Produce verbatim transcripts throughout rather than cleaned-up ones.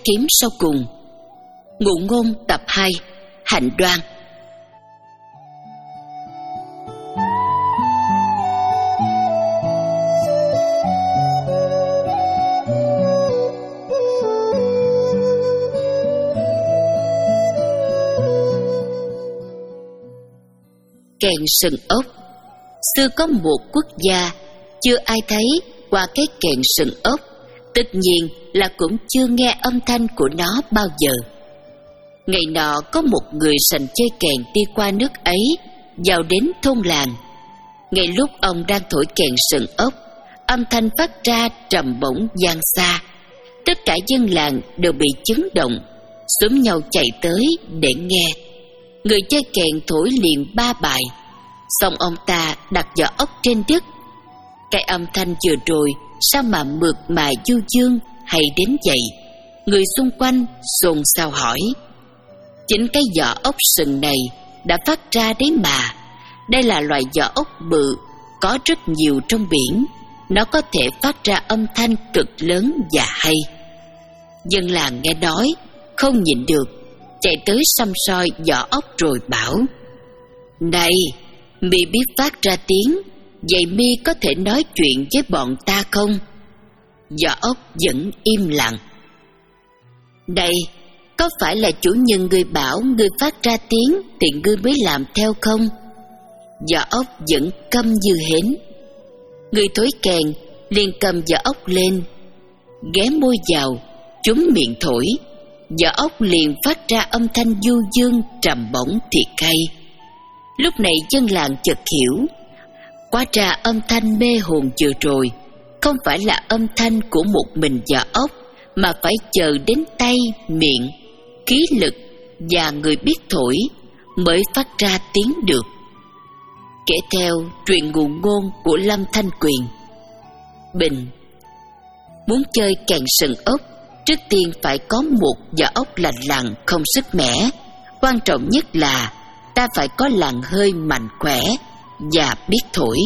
kiếm sau cùng. Ngụ ngôn tập hai, Hạnh đoan. Kèn sừng ốc. Xưa có một quốc gia chưa ai thấy qua cái kèn sừng ốc, tất nhiên là cũng chưa nghe âm thanh của nó bao giờ. Ngày nọ có một người sành chơi kèn đi qua nước ấy, vào đến thôn làng. Ngay lúc ông đang thổi kèn sừng ốc, âm thanh phát ra trầm bổng vang xa. Tất cả dân làng đều bị chấn động, xúm nhau chạy tới để nghe. Người chơi kèn thổi liền ba bài, xong ông ta đặt vỏ ốc trên đất. Cái âm thanh vừa rồi sao mà mượt mà du dương hay đến vậy? Người xung quanh xôn xao hỏi. Chính cái vỏ ốc sừng này đã phát ra đấy mà. Đây là loại vỏ ốc bự, có rất nhiều trong biển. Nó có thể phát ra âm thanh cực lớn và hay. Dân làng nghe nói, không nhịn được, chạy tới săm soi vỏ ốc rồi bảo: Này, mi biết phát ra tiếng, vậy mi có thể nói chuyện với bọn ta không? Vỏ ốc vẫn im lặng. Đây, có phải là chủ nhân ngươi bảo ngươi phát ra tiếng thì ngươi mới làm theo không? Vỏ ốc vẫn câm như hến. Người thổi kèn liền cầm vỏ ốc lên, ghé môi vào, trúng miệng thổi. Vỏ ốc liền phát ra âm thanh du dương trầm bổng thiệt hay. Lúc này dân làng chợt hiểu, hóa ra âm thanh mê hồn vừa rồi không phải là âm thanh của một mình vỏ ốc, mà phải chờ đến tay, miệng, khí lực và người biết thổi mới phát ra tiếng được. Kể theo truyền ngụ ngôn của Lâm Thanh Quyền. Bình: muốn chơi kèn sừng ốc, trước tiên phải có một vỏ ốc lành lặn không sức mẻ. Quan trọng nhất là ta phải có làn hơi mạnh khỏe và biết thổi.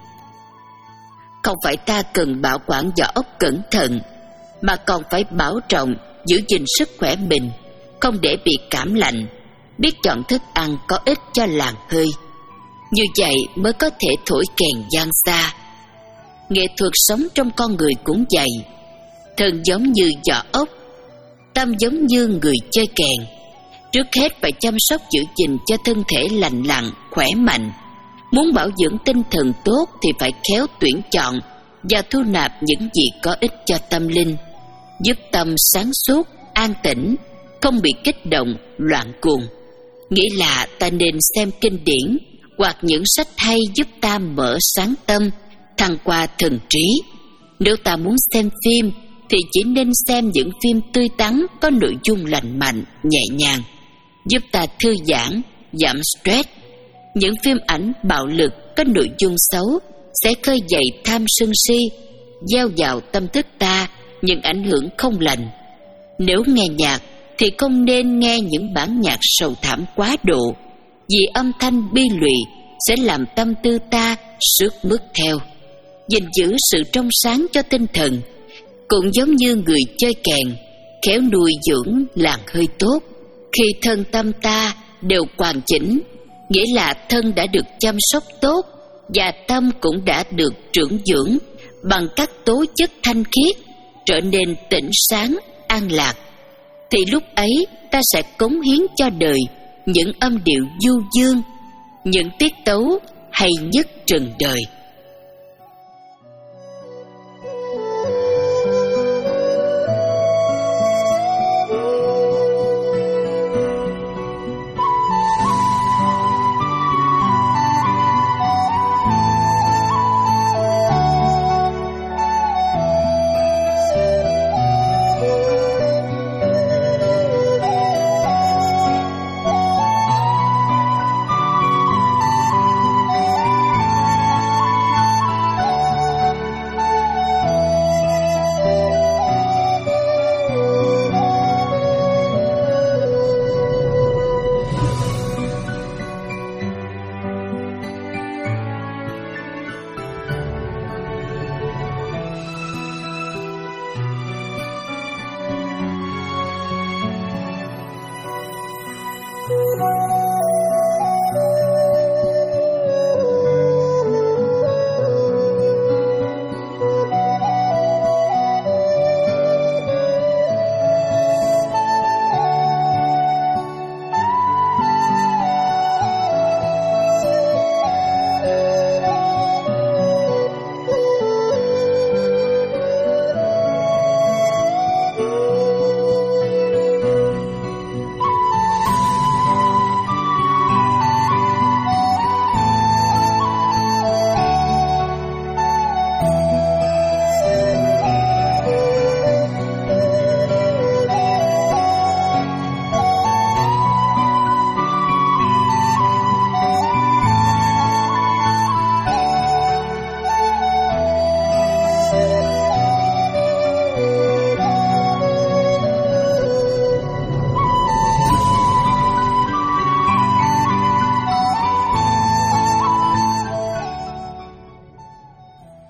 Không phải ta cần bảo quản vỏ ốc cẩn thận, mà còn phải bảo trọng giữ gìn sức khỏe mình, không để bị cảm lạnh, biết chọn thức ăn có ích cho làn hơi. Như vậy mới có thể thổi kèn vang xa. Nghệ thuật sống trong con người cũng vậy. Thân giống như vỏ ốc, tâm giống như người chơi kèn. Trước hết phải chăm sóc giữ gìn cho thân thể lành lặn, khỏe mạnh. Muốn bảo dưỡng tinh thần tốt thì phải khéo tuyển chọn và thu nạp những gì có ích cho tâm linh, giúp tâm sáng suốt, an tĩnh, không bị kích động, loạn cuồng. Nghĩa là ta nên xem kinh điển hoặc những sách hay giúp ta mở sáng tâm, thăng qua thần trí. Nếu ta muốn xem phim thì chỉ nên xem những phim tươi tắn, có nội dung lành mạnh, nhẹ nhàng, giúp ta thư giãn, giảm stress. Những phim ảnh bạo lực có nội dung xấu sẽ khơi dậy tham sân si, gieo vào tâm thức ta những ảnh hưởng không lành. Nếu nghe nhạc thì không nên nghe những bản nhạc sầu thảm quá độ, vì âm thanh bi lụy sẽ làm tâm tư ta sướt mướt theo. Gìn giữ sự trong sáng cho tinh thần cũng giống như người chơi kèn, khéo nuôi dưỡng làn hơi tốt. Khi thân tâm ta đều hoàn chỉnh, nghĩa là thân đã được chăm sóc tốt và tâm cũng đã được trưởng dưỡng bằng các tố chất thanh khiết, trở nên tỉnh sáng, an lạc, thì lúc ấy ta sẽ cống hiến cho đời những âm điệu du dương, những tiết tấu hay nhất trần đời.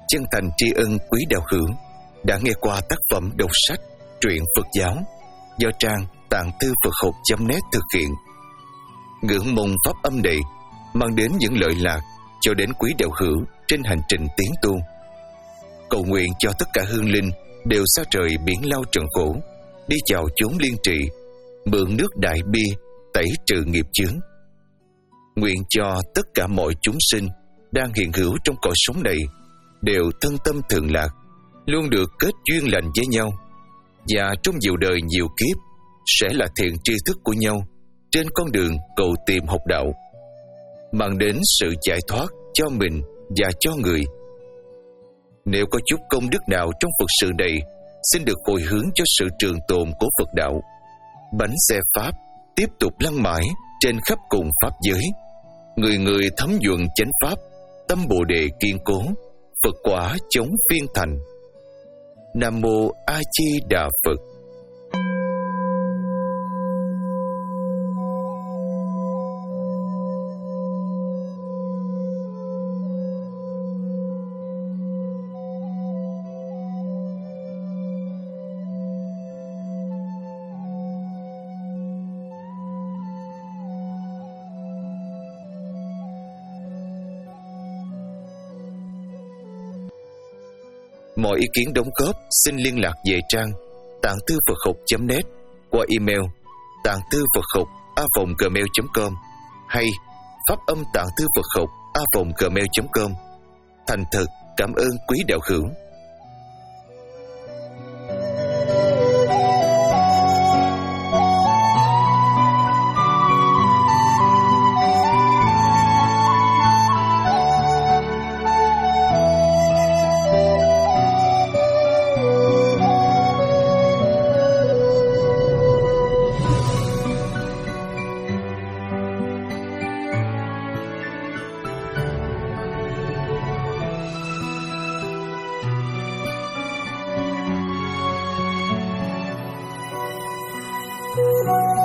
chân thành tri ân quý đạo hữu đã nghe qua tác phẩm đọc sách truyện Phật giáo do trang tạng thư Phật học chấm net thực hiện. Ngưỡng mong pháp âm này mang đến những lợi lạc cho đến quý đạo hữu trên hành trình tiến tu. Cầu nguyện cho tất cả hương linh đều xa trời biển lao trần khổ, đi chào chốn liên trị, mượn nước đại bi tẩy trừ nghiệp chướng. Nguyện cho tất cả mọi chúng sinh đang hiện hữu trong cõi sống này đều thân tâm thường lạc, luôn được kết duyên lành với nhau, và trong nhiều đời nhiều kiếp sẽ là thiện tri thức của nhau trên con đường cầu tìm học đạo, mang đến sự giải thoát cho mình và cho người. Nếu có chút công đức nào trong Phật sự này, xin được hồi hướng cho sự trường tồn của Phật đạo. Bánh xe Pháp tiếp tục lăn mãi trên khắp cùng Pháp giới, người người thấm nhuận chánh Pháp, tâm Bồ Đề kiên cố, Phật quả chống phiên thành. Nam Mô A Di Đà Phật. Mọi ý kiến đóng góp xin liên lạc về trang tạng thư Phật học chấm net qua email tạng thư Phật học a còng gmail chấm com hay pháp âm tạng thư Phật học a còng gmail chấm com. Thành thật cảm ơn quý đạo hữu. Thank you.